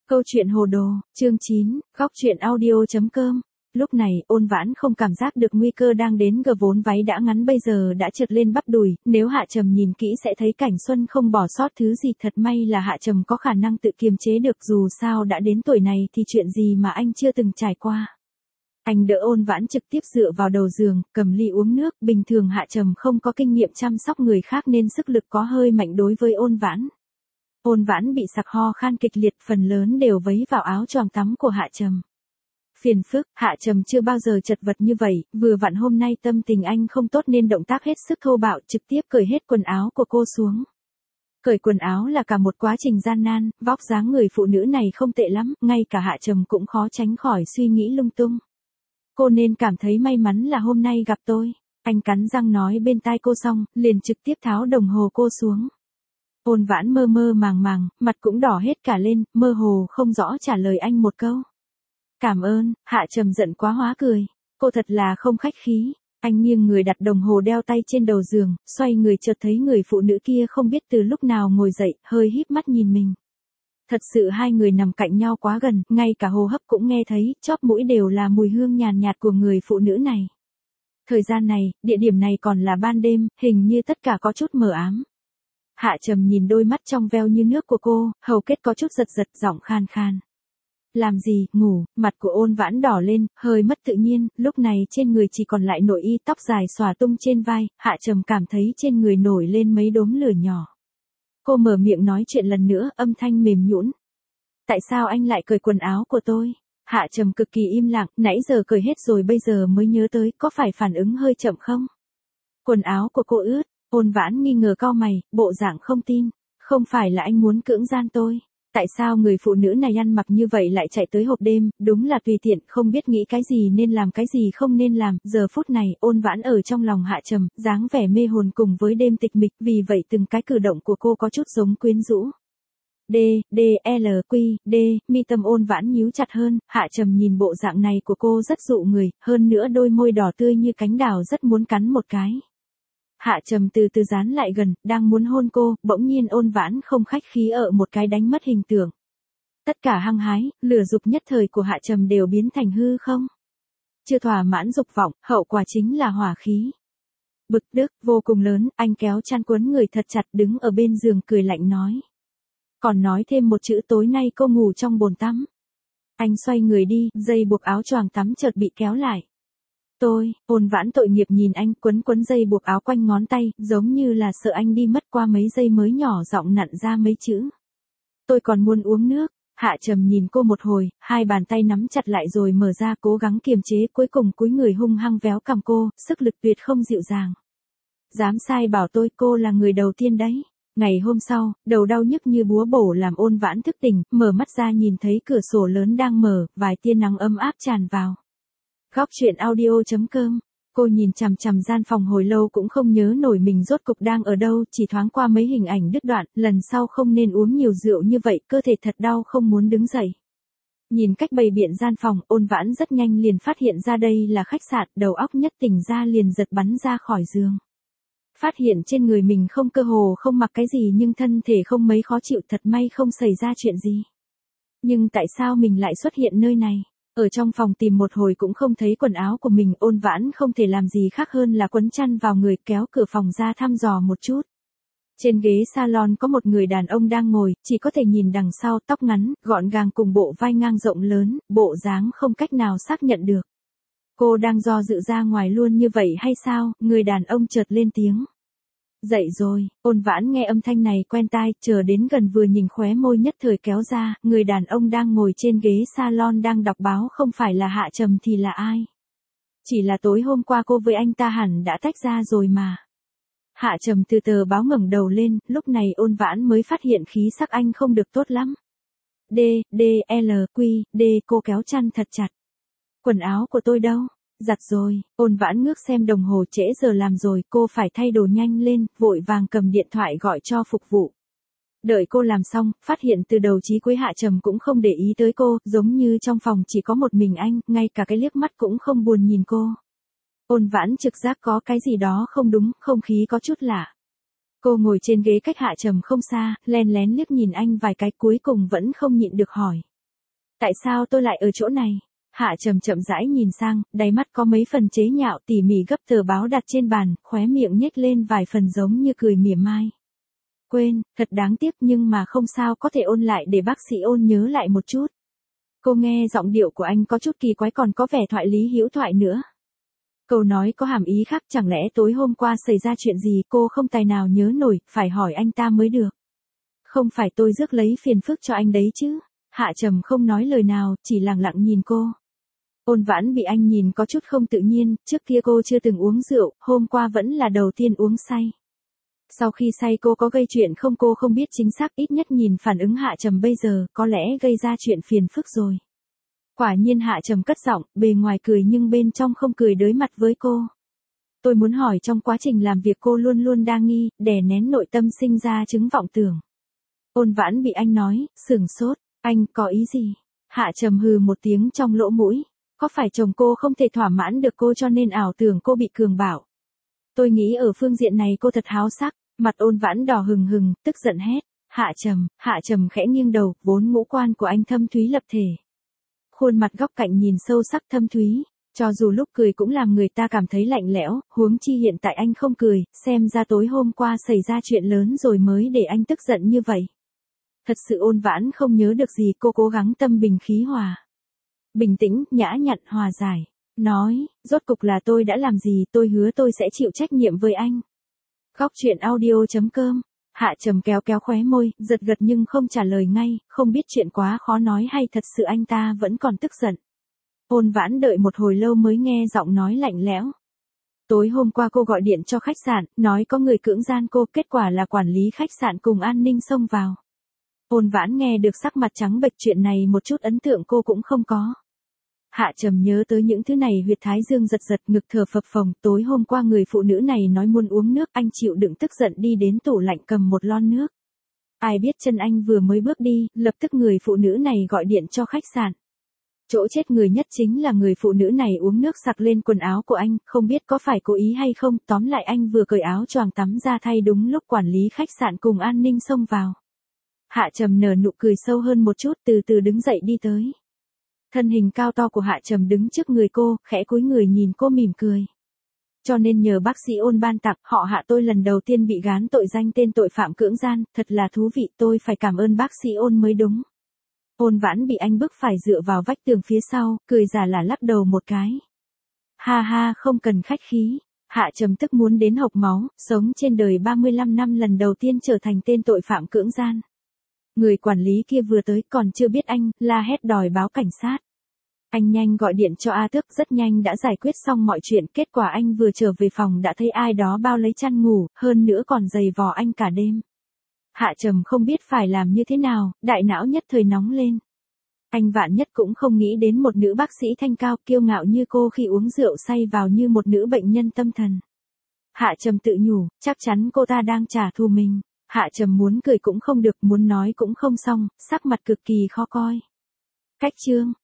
Câu chuyện hồ đồ, chương 9, góc truyện audio.com. Lúc này, Ôn Vãn không cảm giác được nguy cơ đang đến, vốn váy đã ngắn bây giờ đã trượt lên bắp đùi, nếu Hạ Trầm nhìn kỹ sẽ thấy Cảnh Xuân không bỏ sót thứ gì, thật may là Hạ Trầm có khả năng tự kiềm chế được, dù sao đã đến tuổi này thì chuyện gì mà anh chưa từng trải qua. Anh đỡ Ôn Vãn trực tiếp dựa vào đầu giường, cầm ly uống nước, bình thường Hạ Trầm không có kinh nghiệm chăm sóc người khác nên sức lực có hơi mạnh đối với Ôn Vãn. Ôn Vãn bị sặc ho khan kịch liệt, phần lớn đều vấy vào áo choàng tắm của Hạ Trầm. Phiền phức, Hạ Trầm chưa bao giờ chật vật như vậy, vừa vặn hôm nay tâm tình anh không tốt nên động tác hết sức thô bạo, trực tiếp cởi hết quần áo của cô xuống. Cởi quần áo là cả một quá trình gian nan, vóc dáng người phụ nữ này không tệ lắm, ngay cả Hạ Trầm cũng khó tránh khỏi suy nghĩ lung tung. Cô nên cảm thấy may mắn là hôm nay gặp tôi. Anh cắn răng nói bên tai cô xong, liền trực tiếp tháo đồng hồ cô xuống. Ôn Vãn mơ mơ màng màng, mặt cũng đỏ hết cả lên, mơ hồ không rõ trả lời anh một câu. Cảm ơn. Hạ Trầm giận quá hóa cười. Cô thật là không khách khí. Anh nghiêng người đặt đồng hồ đeo tay trên đầu giường, xoay người chợt thấy người phụ nữ kia không biết từ lúc nào ngồi dậy, hơi híp mắt nhìn mình. Thật sự hai người nằm cạnh nhau quá gần, ngay cả hô hấp cũng nghe thấy, chóp mũi đều là mùi hương nhàn nhạt của người phụ nữ này. Thời gian này, địa điểm này còn là ban đêm, hình như tất cả có chút mờ ám. Hạ Trầm nhìn đôi mắt trong veo như nước của cô, hầu kết có chút giật giật, giọng khan khan. Làm gì, ngủ, mặt của Ôn Vãn đỏ lên, hơi mất tự nhiên, lúc này trên người chỉ còn lại nội y, tóc dài xòa tung trên vai, Hạ Trầm cảm thấy trên người nổi lên mấy đốm lửa nhỏ. Cô mở miệng nói chuyện lần nữa, âm thanh mềm nhũn. Tại sao anh lại cởi quần áo của tôi? Hạ Trầm cực kỳ im lặng, nãy giờ cởi hết rồi bây giờ mới nhớ tới, có phải phản ứng hơi chậm không? Quần áo của cô ướt. Ôn Vãn nghi ngờ cau mày, bộ dạng không tin. Không phải là anh muốn cưỡng gian tôi. Tại sao người phụ nữ này ăn mặc như vậy lại chạy tới hộp đêm, đúng là tùy tiện, không biết nghĩ cái gì nên làm cái gì không nên làm. Giờ phút này, Ôn Vãn ở trong lòng Hạ Trầm, dáng vẻ mê hồn cùng với đêm tịch mịch, vì vậy từng cái cử động của cô có chút giống quyến rũ. Mi tâm Ôn Vãn nhíu chặt hơn, Hạ Trầm nhìn bộ dạng này của cô rất dụ người, hơn nữa đôi môi đỏ tươi như cánh đào rất muốn cắn một cái. Hạ Trầm từ từ dán lại gần, đang muốn hôn cô, bỗng nhiên Ôn Vãn không khách khí ở một cái đánh mất hình tượng. Tất cả hăng hái, lửa dục nhất thời của Hạ Trầm đều biến thành hư không. Chưa thỏa mãn dục vọng, hậu quả chính là hỏa khí. Bực tức vô cùng lớn, anh kéo chăn quấn người thật chặt đứng ở bên giường cười lạnh nói. Còn nói thêm một chữ, tối nay cô ngủ trong bồn tắm. Anh xoay người đi, dây buộc áo choàng tắm chợt bị kéo lại. Ôn Vãn tội nghiệp nhìn anh, quấn dây buộc áo quanh ngón tay, giống như là sợ anh đi mất, qua mấy giây mới nhỏ giọng nặn ra mấy chữ. Tôi còn muốn uống nước. Hạ Trầm nhìn cô một hồi, hai bàn tay nắm chặt lại rồi mở ra, cố gắng kiềm chế, cuối cùng cúi người hung hăng véo cằm cô, sức lực tuyệt không dịu dàng. Dám sai bảo tôi, cô là người đầu tiên đấy. Ngày hôm sau, đầu đau nhức như búa bổ làm Ôn Vãn thức tỉnh, mở mắt ra nhìn thấy cửa sổ lớn đang mở, vài tia nắng ấm áp tràn vào. Góc truyện audio.com. Cô nhìn chằm chằm gian phòng hồi lâu cũng không nhớ nổi mình rốt cục đang ở đâu, chỉ thoáng qua mấy hình ảnh đứt đoạn, lần sau không nên uống nhiều rượu như vậy, cơ thể thật đau không muốn đứng dậy. Nhìn cách bày biện gian phòng, Ôn Vãn rất nhanh liền phát hiện ra đây là khách sạn, đầu óc nhất tỉnh ra liền giật bắn ra khỏi giường. Phát hiện trên người mình cơ hồ không mặc cái gì nhưng thân thể không mấy khó chịu, thật may không xảy ra chuyện gì. Nhưng tại sao mình lại xuất hiện nơi này? Ở trong phòng tìm một hồi cũng không thấy quần áo của mình, Ôn Vãn không thể làm gì khác hơn là quấn chăn vào người, kéo cửa phòng ra thăm dò một chút. Trên ghế salon có một người đàn ông đang ngồi, chỉ có thể nhìn đằng sau, tóc ngắn, gọn gàng cùng bộ vai ngang rộng lớn, bộ dáng không cách nào xác nhận được. Cô đang do dự ra ngoài luôn như vậy hay sao? Người đàn ông chợt lên tiếng. Dậy rồi. Ôn Vãn nghe âm thanh này quen tai, chờ đến gần vừa nhìn khóe môi nhất thời kéo ra, người đàn ông đang ngồi trên ghế salon đang đọc báo không phải là Hạ Trầm thì là ai? Chỉ là tối hôm qua cô với anh ta hẳn đã tách ra rồi mà. Hạ Trầm từ tờ báo ngẩng đầu lên, lúc này Ôn Vãn mới phát hiện khí sắc anh không được tốt lắm. Cô kéo chăn thật chặt. Quần áo của tôi đâu? Giặt rồi. Ôn Vãn ngước xem đồng hồ, trễ giờ làm rồi, cô phải thay đồ nhanh lên, vội vàng cầm điện thoại gọi cho phục vụ. Đợi cô làm xong, phát hiện từ đầu chí cuối Hạ Trầm cũng không để ý tới cô, giống như trong phòng chỉ có một mình anh, ngay cả cái liếc mắt cũng không buồn nhìn cô. Ôn Vãn trực giác có cái gì đó không đúng, không khí có chút lạ. Cô ngồi trên ghế cách Hạ Trầm không xa, len lén liếc nhìn anh vài cái, cuối cùng vẫn không nhịn được hỏi. Tại sao tôi lại ở chỗ này? Hạ Trầm chậm rãi nhìn sang, đáy mắt có mấy phần chế nhạo, tỉ mỉ gấp tờ báo đặt trên bàn, khóe miệng nhếch lên vài phần giống như cười mỉa mai. Quên, thật đáng tiếc nhưng mà không sao, có thể ôn lại để bác sĩ Ôn nhớ lại một chút. Cô nghe giọng điệu của anh có chút kỳ quái, còn có vẻ thoại lý hữu thoại nữa. Câu nói có hàm ý khác, chẳng lẽ tối hôm qua xảy ra chuyện gì cô không tài nào nhớ nổi, phải hỏi anh ta mới được. Không phải tôi rước lấy phiền phức cho anh đấy chứ. Hạ Trầm không nói lời nào, chỉ lặng lặng nhìn cô. Ôn Vãn bị anh nhìn có chút không tự nhiên, trước kia cô chưa từng uống rượu, hôm qua vẫn là đầu tiên uống say. Sau khi say cô có gây chuyện không, cô không biết chính xác, ít nhất nhìn phản ứng Hạ Trầm bây giờ, có lẽ gây ra chuyện phiền phức rồi. Quả nhiên Hạ Trầm cất giọng, bề ngoài cười nhưng bên trong không cười, đối mặt với cô. Tôi muốn hỏi trong quá trình làm việc cô luôn luôn đa nghi, đè nén nội tâm sinh ra chứng vọng tưởng. Ôn Vãn bị anh nói, sửng sốt, anh có ý gì? Hạ Trầm hừ một tiếng trong lỗ mũi. Có phải chồng cô không thể thỏa mãn được cô cho nên ảo tưởng cô bị cường bạo? Tôi nghĩ ở phương diện này cô thật háo sắc. Mặt Ôn Vãn đỏ hừng hừng, tức giận hét. Hạ Trầm khẽ nghiêng đầu, vốn ngũ quan của anh thâm thúy lập thể. Khuôn mặt góc cạnh nhìn sâu sắc thâm thúy, cho dù lúc cười cũng làm người ta cảm thấy lạnh lẽo, huống chi hiện tại anh không cười, xem ra tối hôm qua xảy ra chuyện lớn rồi mới để anh tức giận như vậy. Thật sự Ôn Vãn không nhớ được gì, cô cố gắng tâm bình khí hòa. Bình tĩnh, nhã nhặn, hòa giải. Nói, rốt cục là tôi đã làm gì, tôi hứa tôi sẽ chịu trách nhiệm với anh. Góc chuyện audio.com. Hạ Trầm kéo kéo khóe môi, giật gật nhưng không trả lời ngay, không biết chuyện quá khó nói hay thật sự anh ta vẫn còn tức giận. Ôn Vãn đợi một hồi lâu mới nghe giọng nói lạnh lẽo. Tối hôm qua cô gọi điện cho khách sạn, nói có người cưỡng gian cô, kết quả là quản lý khách sạn cùng an ninh xông vào. Ôn Vãn nghe được sắc mặt trắng bệch, chuyện này một chút ấn tượng cô cũng không có. Hạ Trầm nhớ tới những thứ này, huyệt thái dương giật giật, ngực thở phập phồng, tối hôm qua người phụ nữ này nói muốn uống nước, anh chịu đựng tức giận đi đến tủ lạnh cầm một lon nước. Ai biết chân anh vừa mới bước đi, lập tức người phụ nữ này gọi điện cho khách sạn. Chỗ chết người nhất chính là người phụ nữ này uống nước sặc lên quần áo của anh, không biết có phải cố ý hay không, tóm lại anh vừa cởi áo choàng tắm ra thay đúng lúc quản lý khách sạn cùng an ninh xông vào. Hạ Trầm nở nụ cười sâu hơn một chút, từ từ đứng dậy đi tới. Thân hình cao to của Hạ Trầm đứng trước người cô, khẽ cúi người nhìn cô mỉm cười. Cho nên nhờ bác sĩ Ôn ban tặng, họ Hạ tôi lần đầu tiên bị gán tội danh tên tội phạm cưỡng gian, thật là thú vị, tôi phải cảm ơn bác sĩ Ôn mới đúng. Ôn Vãn bị anh bức phải dựa vào vách tường phía sau, cười giả là lắc đầu một cái. Ha ha, không cần khách khí. Hạ Trầm tức muốn đến hộc máu, sống trên đời 35 năm lần đầu tiên trở thành tên tội phạm cưỡng gian. Người quản lý kia vừa tới còn chưa biết anh, la hét đòi báo cảnh sát. Anh nhanh gọi điện cho A Tước, rất nhanh đã giải quyết xong mọi chuyện, kết quả anh vừa trở về phòng đã thấy ai đó bao lấy chăn ngủ, hơn nữa còn giày vò anh cả đêm. Hạ Trầm không biết phải làm như thế nào, đại não nhất thời nóng lên. Anh vạn nhất cũng không nghĩ đến một nữ bác sĩ thanh cao kiêu ngạo như cô khi uống rượu say vào như một nữ bệnh nhân tâm thần. Hạ Trầm tự nhủ, chắc chắn cô ta đang trả thù mình. Hạ Trầm muốn cười cũng không được, muốn nói cũng không xong, sắc mặt cực kỳ khó coi. Cách chương